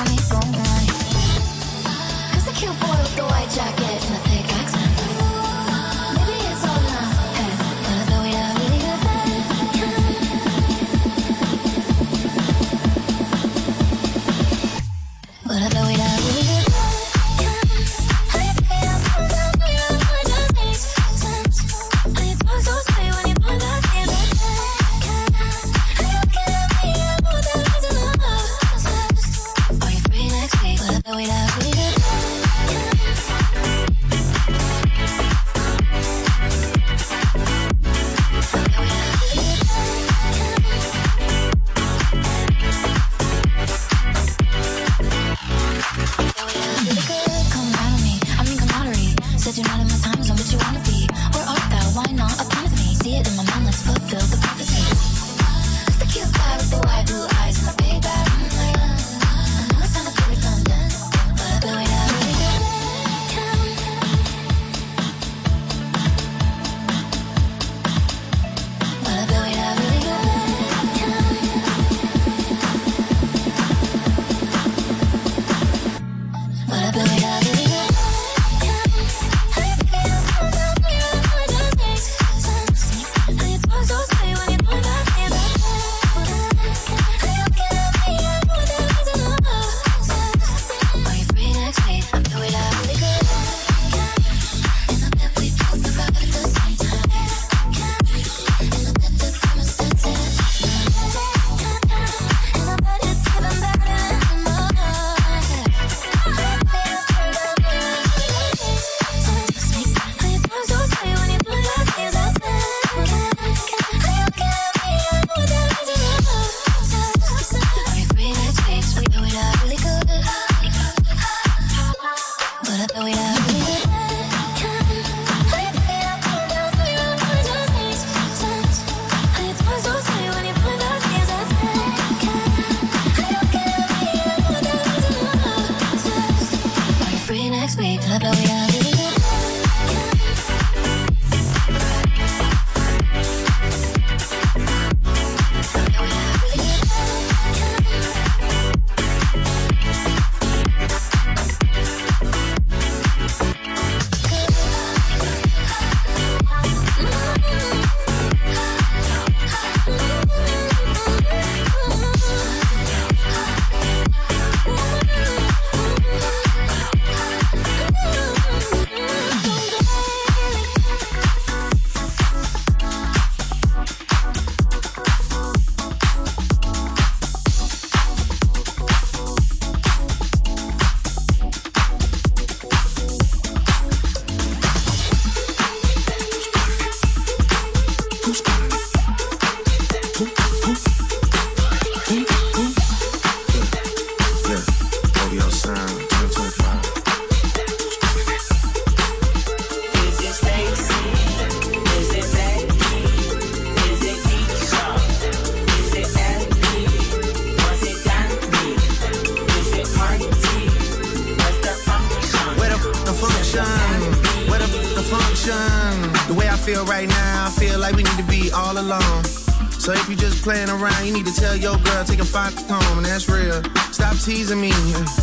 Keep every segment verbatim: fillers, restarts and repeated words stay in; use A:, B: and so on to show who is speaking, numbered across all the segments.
A: feel right now, I feel like we need to be all alone. So if you just playing around, you need to tell your girl, take a five home, and that's real. Stop teasing me,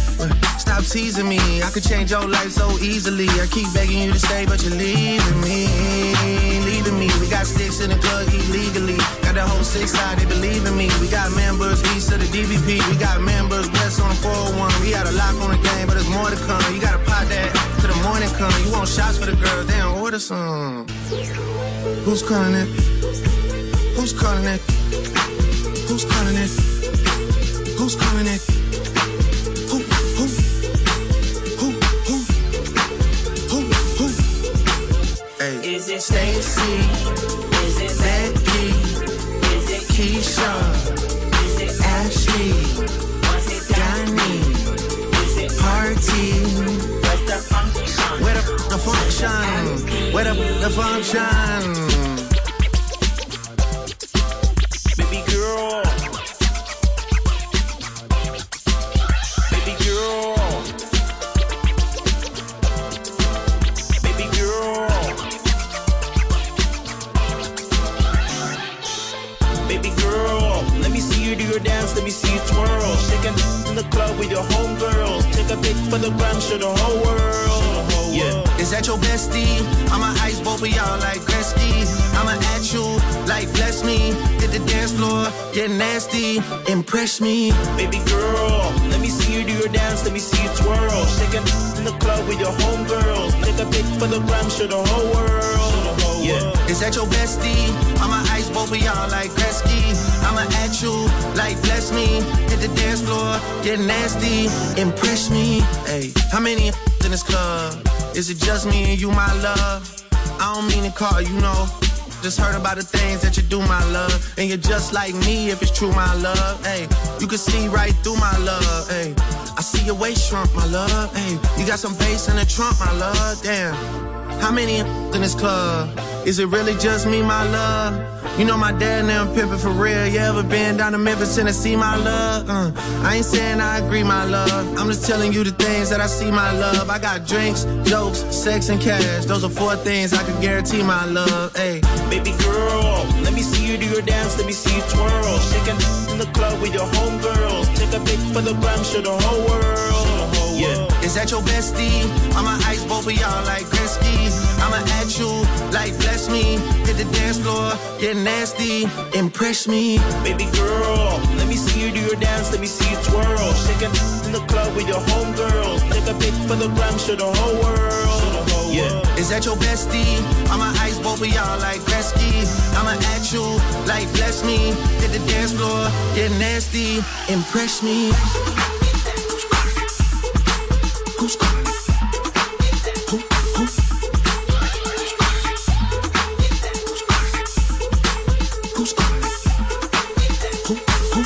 A: stop teasing me. I could change your life so easily. I keep begging you to stay, but you're leaving me, leaving me. We got sticks in the club illegally. Got the whole six side, they believe in me. We got members east of the D V P. We got members west on the four oh one. We got a lock on the game, but there's more to come. You gotta pot that till the morning come. You want shots for the girls, they don't order some. Who's calling it? Who's calling it? Who's calling it? Who's calling it? Who, who, who, who, who, who? Hey. Is it Stacy? Is it Becky? Is it Keisha? Is it Ashley? Was it Donnie? Is it Party? Where's the function? Where the, the function? Where the, the function?
B: with your homegirls. Take a pic for the gram, show the whole world. Yeah.
A: Is that your bestie? I'ma ice both of y'all like Gretzky. I'ma at you like bless me. Hit the dance floor, get nasty, impress me.
B: Baby girl, let me see you do your dance, let me see you twirl. Shaking in the club with your homegirls. Take a pic for the gram, show the whole world. Yeah.
A: Is that your bestie? I'ma ice both of y'all like Gretzky. I'ma at you like bless me. Hit the dance floor, get nasty, impress me. Hey, how many in this club? Is it just me and you, my love? I don't mean to call you, know. Just heard about the things that you do, my love. And you're just like me if it's true, my love. Hey, you can see right through my love. Hey, I see your waist shrunk, my love. Hey, you got some bass in the trunk, my love. Damn. How many in this club? Is it really just me, my love? You know my dad and them pimpin' for real. You ever been down to Memphis, Tennessee, my love? Uh, I ain't saying I agree, my love. I'm just telling you the things that I see, my love. I got drinks, jokes, sex, and cash. Those are four things I can guarantee, my love. Hey,
B: baby girl, let me see you do your dance, let me see you twirl. Shaking in the club with your homegirls. Take a pic for the gram, show the whole world. Yeah.
A: Is that your bestie? I'ma ice both of y'all like Gretzky. I'ma at you like bless me. Hit the dance floor, get nasty, impress me.
B: Baby girl, let me see you do your dance, let me see you twirl. Shaking in the club with your homegirls. Take a pic for the gram, show the whole world. Yeah.
A: Is that your bestie? I'ma ice both of y'all like Gretzky. I'ma at you like bless me. Hit the dance floor, get nasty, impress me. Who's calling? Who, who? Who's calling? Who, who?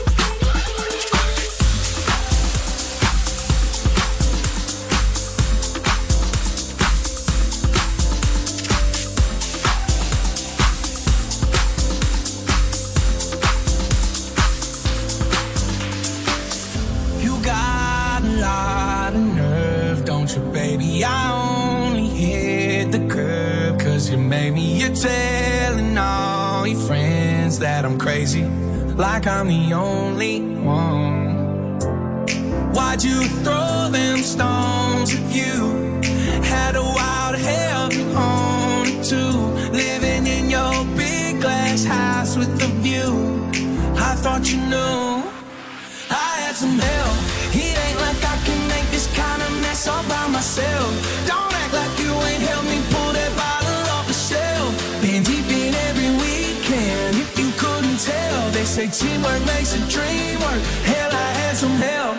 C: You got a lot of nerve, don't you, baby? I only hit the curb 'cause you made me. You're telling all your friends that I'm crazy, like I'm the only one. Why'd you throw them stones if you had a wild hell on it too? Living in your big glass house with a view. I thought you knew I had some help. It ain't like I can make this kind of mess all by myself. Don't act like you ain't helped me pull that bottle off the shelf. Been deep in every weekend, if you couldn't tell. They say teamwork makes a dream work. Hell, I had some help.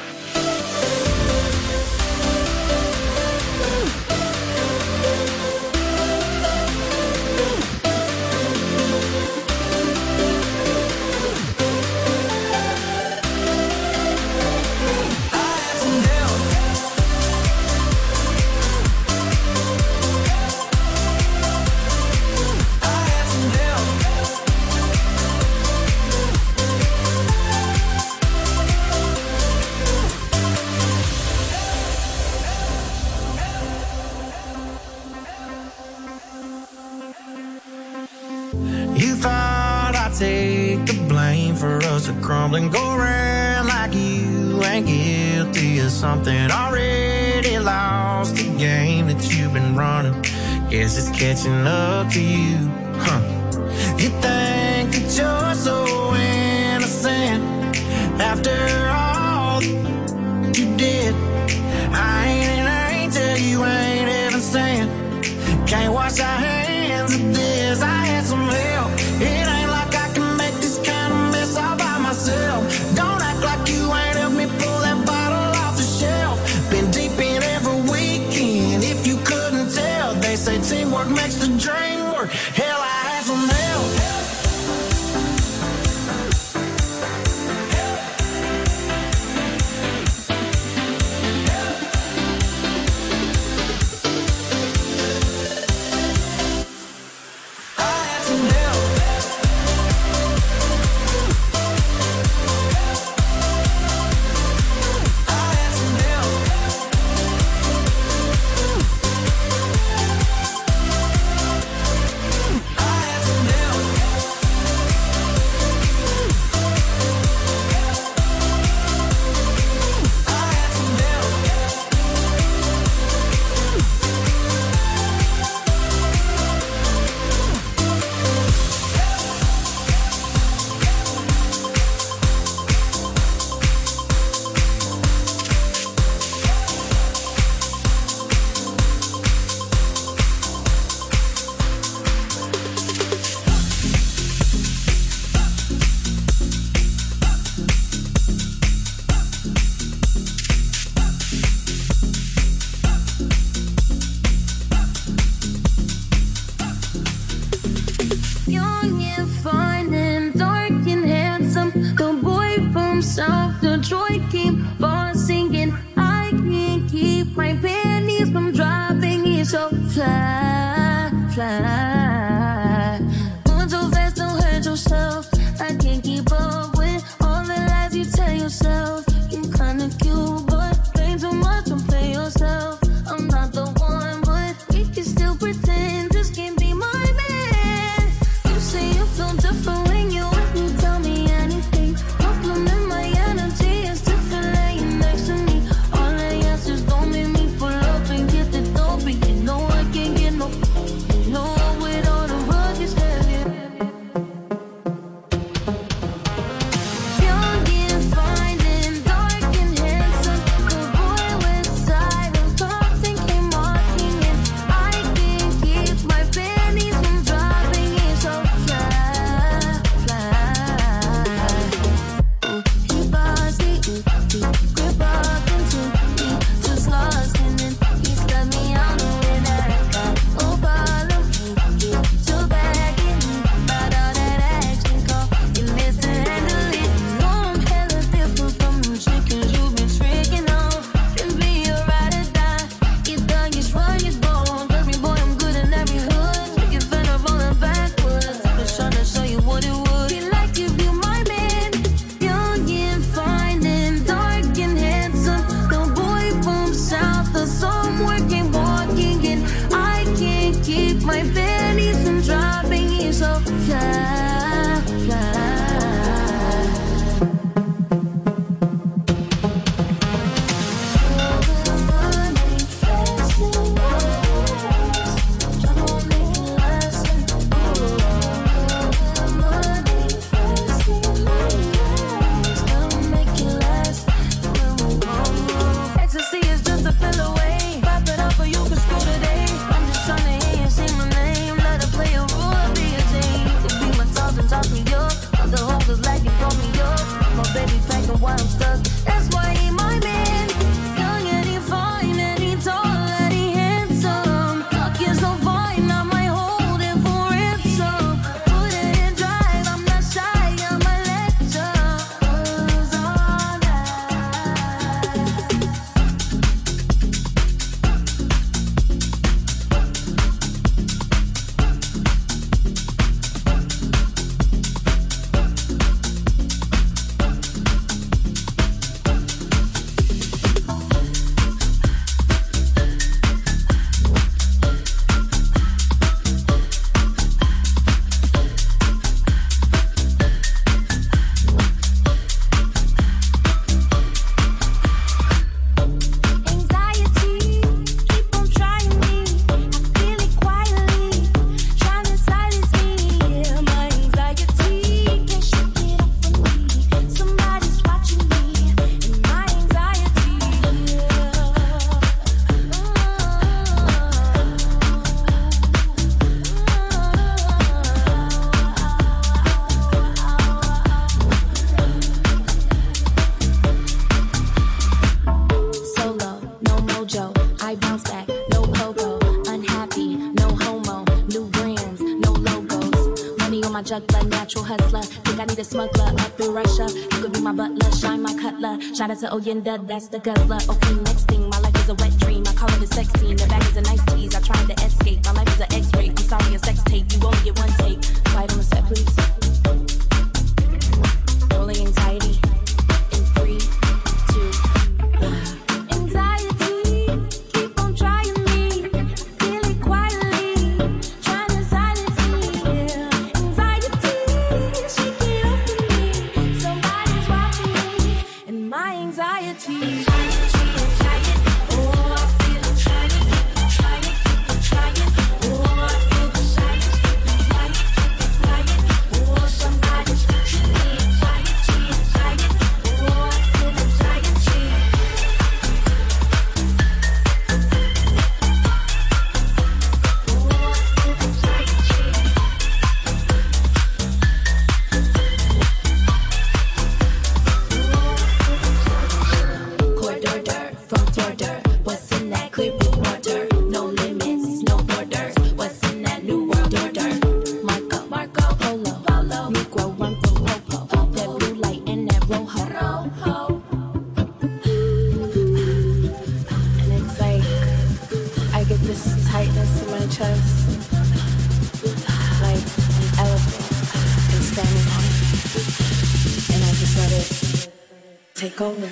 C: You thought I'd take the blame for us to crumble and go around like you ain't guilty of something. Already lost the game that you've been running. Guess it's catching up to you, huh? You think that you're so innocent after all you did. I ain't an angel, you ain't even saying. Can't wash our hands of this. I had some help. It ain't like I can make this kind of mess all by myself. Don't act like you ain't helped me pull that bottle off the shelf. Been deep in every weekend, if you couldn't tell. They say teamwork makes the dream work. Hell, I had some help.
D: fly, fly. Moving too fast, don't hurt yourself. I can't keep up with all the lies you tell yourself. You're kinda cute, but ain't too much, don't play yourself. I'm not the one, but we can still pretend this can't be my man. You say you feel different when you with me, tell me anything. Compliment my energy, it's different laying next to me. All I ask is don't make me pull up and get the dope. But you know I can't get no, no with all the rugged heavy. Young and fine and dark and handsome, the boy with side of thoughts and came walking in. I can't keep my panties from dropping in, so fly, fly. Ooh, he bossy, ooh, he grip up into me, just lost in it. He stuck me out when I got oh bottom. He get so back in me, about all that action call. You miss to handle it. You know I'm hella different from them chickens you've been tricking on. Can be a ride or die. You thug, you run, you bone. Baby boy, I'm good in every hood. Make it better rolling backwards. Just tryna show you what it would be like if you my man. Young and fine and dark and handsome, the boy from south, the somewhere came walking in. I can't keep my panties from dropping in, so fly, fly. Ecstasy is just a pill away. Pop it up or you can screw today. I'm just tryna hear you say my name. Let her play a role, be a Jane. To be my toss and toss me up. Other holders like you call me up. My baby packing while I'm stuck. That's why he my man. Young and he fine and he tall and he handsome. Talking so fine, I might hold it for ransom. Put it in drive, I'm not shy, I'm a lecture. Cause all night. Anxiety, keep on trying me. I feel it quietly, trying to silence me. Yeah, my anxiety can't shake it off from me. Somebody's watching me, and my anxiety. Solo, no mojo. I bounce back, no pogo. Unhappy, no homo. New brands, no logos. Money on my juggler, natural hustler. Think I need a smuggler up in Russia. You could be my butler, shine my cutler. Shout out to Oyenda, that's the guzzler. Okay, next thing, my life is a wet dream. I call it a sex scene. The bag is a nice tease. I tried to escape. My life is an X-ray. I'm sorry, a sex tape. You only get one take. Quiet on the set, please. Rolling anxiety. In three, two, one. Anxiety, keep on trying me. Feel it quietly, trying to silence me. Yeah. Anxiety, shake it off from me. Somebody's watching me, and my anxiety. Anxiety, anxiety. Oh, I feel it trying, keep on trying, keep on trying. Oh, I feel the silence, keep on flying, keep on flying. Oh, somebody's watching me. Anxiety, anxiety. Oh, I feel anxiety. Corridor dirt from
E: take over.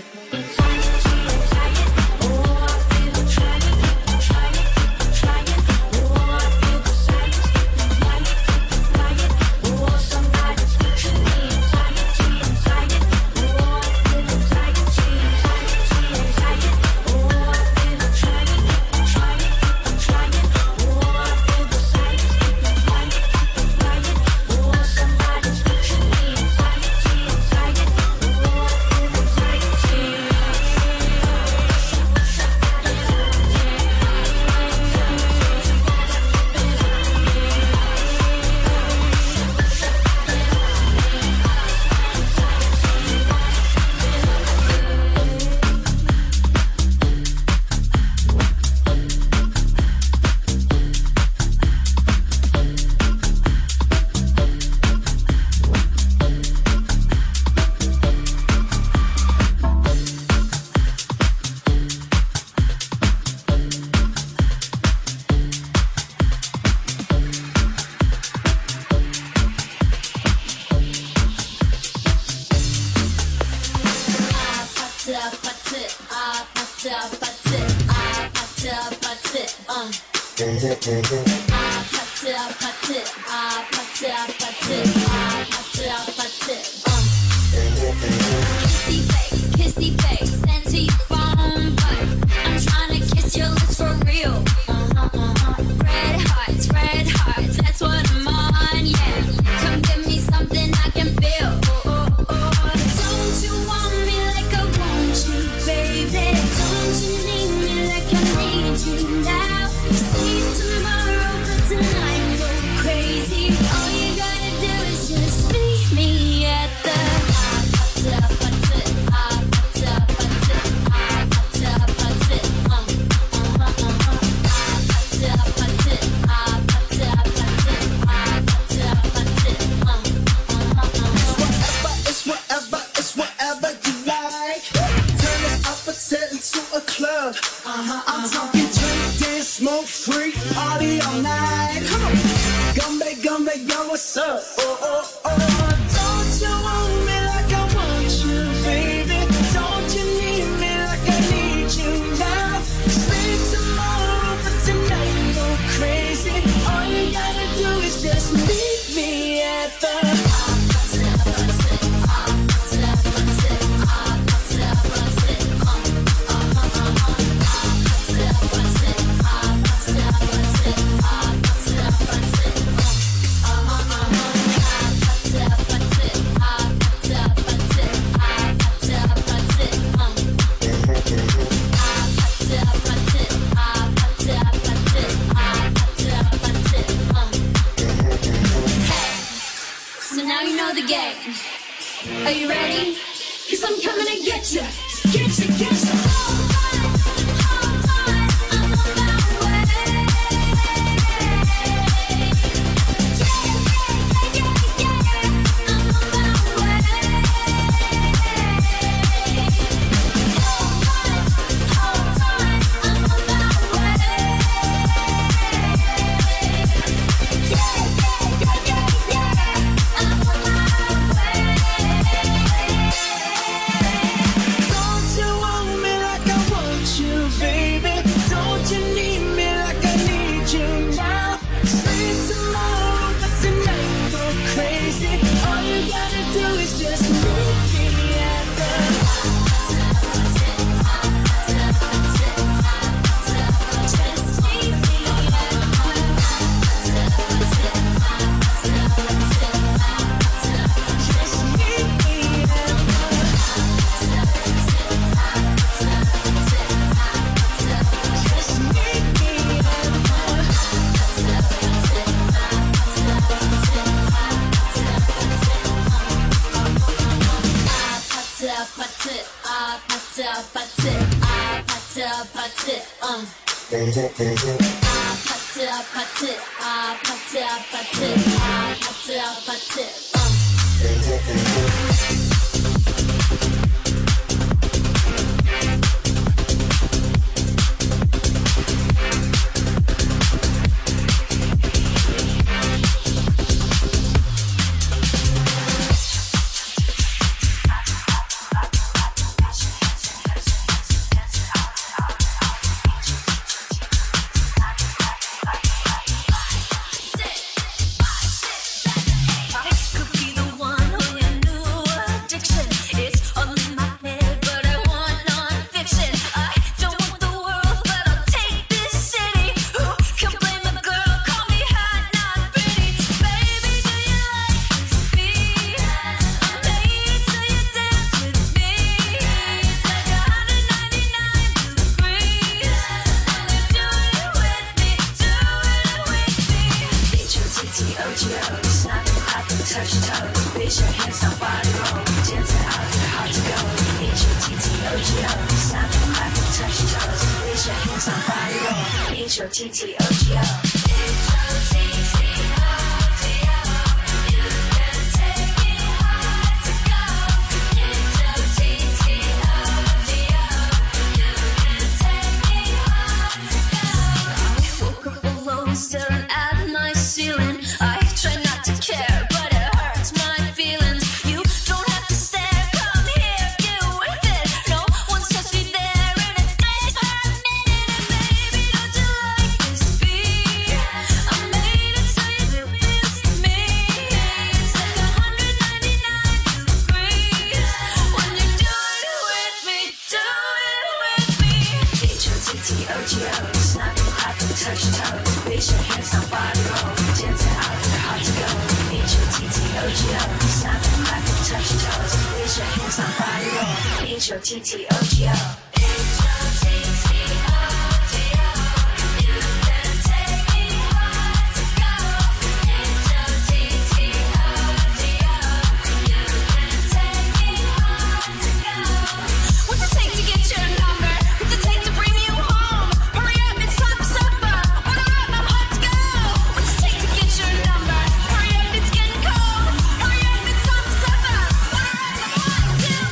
E: touch toes. Raise your hands up, body roll. Dance it out, you're hard to go. H O T T O G O. Snap and crack and touch toes. Raise your hands up, body roll. H O T T O G O. H O T T O G O. You can take me hard to go. H O T T O G O. You can take me hard to go. I woke up alone, staring at my ceiling. I try not to care, but it hurts my feelings. You don't have to stare, come here, get with it. No one's supposed to be there in a day for a minute. And baby, don't you like this beat? I made it so you miss me. It's like one hundred ninety-nine degrees when you do it with me, do it with me. H O T T O G O, snap and clap and touch toes. Raise your hands on body roll. Dance it out, you're hard to go. H O T T O G O, snap and clap and touch toes. Raise your hands on body roll. H O T T O G O. H O T T O G O. You can take me hard to go. H O T T O G O. You can take me hard to go. What's it take to get your number? What's it take to bring you home? Hurry up, it's time for supper. Order up, I'm hot to go. What's it take to get your number? Hurry up, it's getting cold. Hurry up, it's time for supper. Order up, I'm hot to go.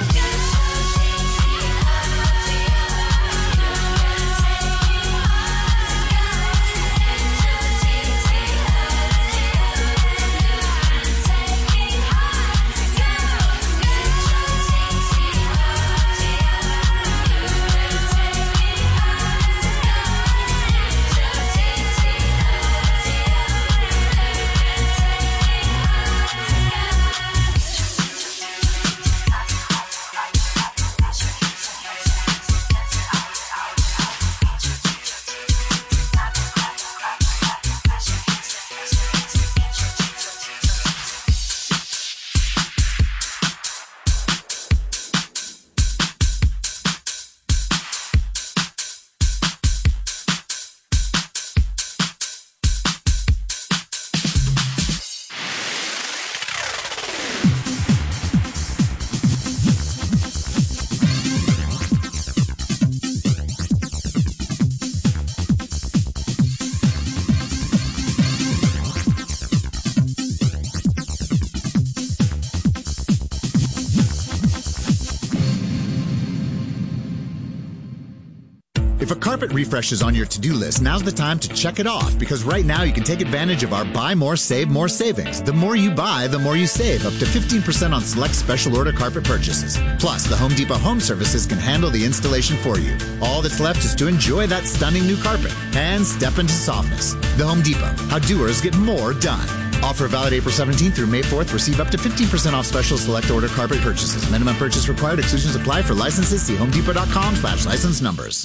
F: If a carpet refresh is on your to-do list, now's the time to check it off, because right now you can take advantage of our Buy More, Save More savings. The more you buy, the more you save, up to fifteen percent on select special order carpet purchases. Plus, the Home Depot Home Services can handle the installation for you. All that's left is to enjoy that stunning new carpet and step into softness. The Home Depot, how doers get more done. Offer valid April seventeenth through May fourth. Receive up to fifteen percent off special select order carpet purchases. Minimum purchase required. Exclusions apply. For licenses, see homedepot.com slash license numbers.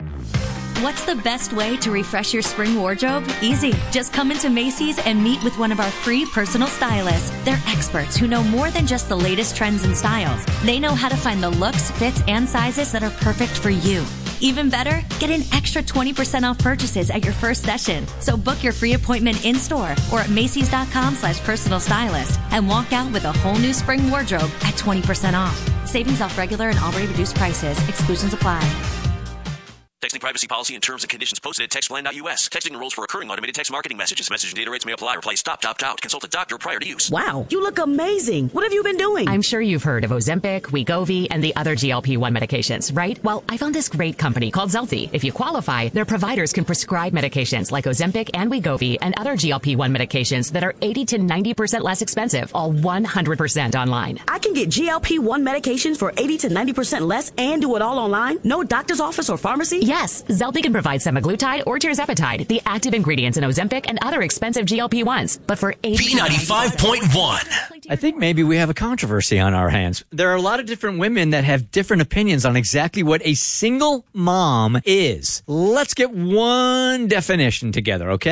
G: What's the best way to refresh your spring wardrobe? Easy. Just come into Macy's and meet with one of our free personal stylists. They're experts who know more than just the latest trends and styles. They know how to find the looks, fits, and sizes that are perfect for you. Even better, get an extra twenty percent off purchases at your first session. So book your free appointment in-store or at Macy's.com slash personal stylist and walk out with a whole new spring wardrobe at twenty percent off. Savings off regular and already reduced prices. Exclusions apply.
H: Texting privacy policy and terms and conditions posted at textplan dot U S. Texting enrolls for recurring automated text marketing messages. Message and data rates may apply. Reply stop, to opt out. Consult a doctor prior to use.
I: Wow, you look amazing. What have you been doing?
J: I'm sure you've heard of Ozempic, Wegovy, and the other G L P one medications, right? Well, I found this great company called Zelty. If you qualify, their providers can prescribe medications like Ozempic and Wegovy and other G L P one medications that are eighty to ninety percent less expensive, all one hundred percent online.
I: I can get G L P one medications for eighty to ninety percent less and do it all online? No doctor's office or pharmacy?
J: Yes, Zelty can provide semaglutide or tirzepatide, the active ingredients in Ozempic and other expensive G L P ones. But for eighty
K: B ninety-five point one.
L: I think maybe we have a controversy on our hands. There are a lot of different women that have different opinions on exactly what a single mom is. Let's get one definition together, okay?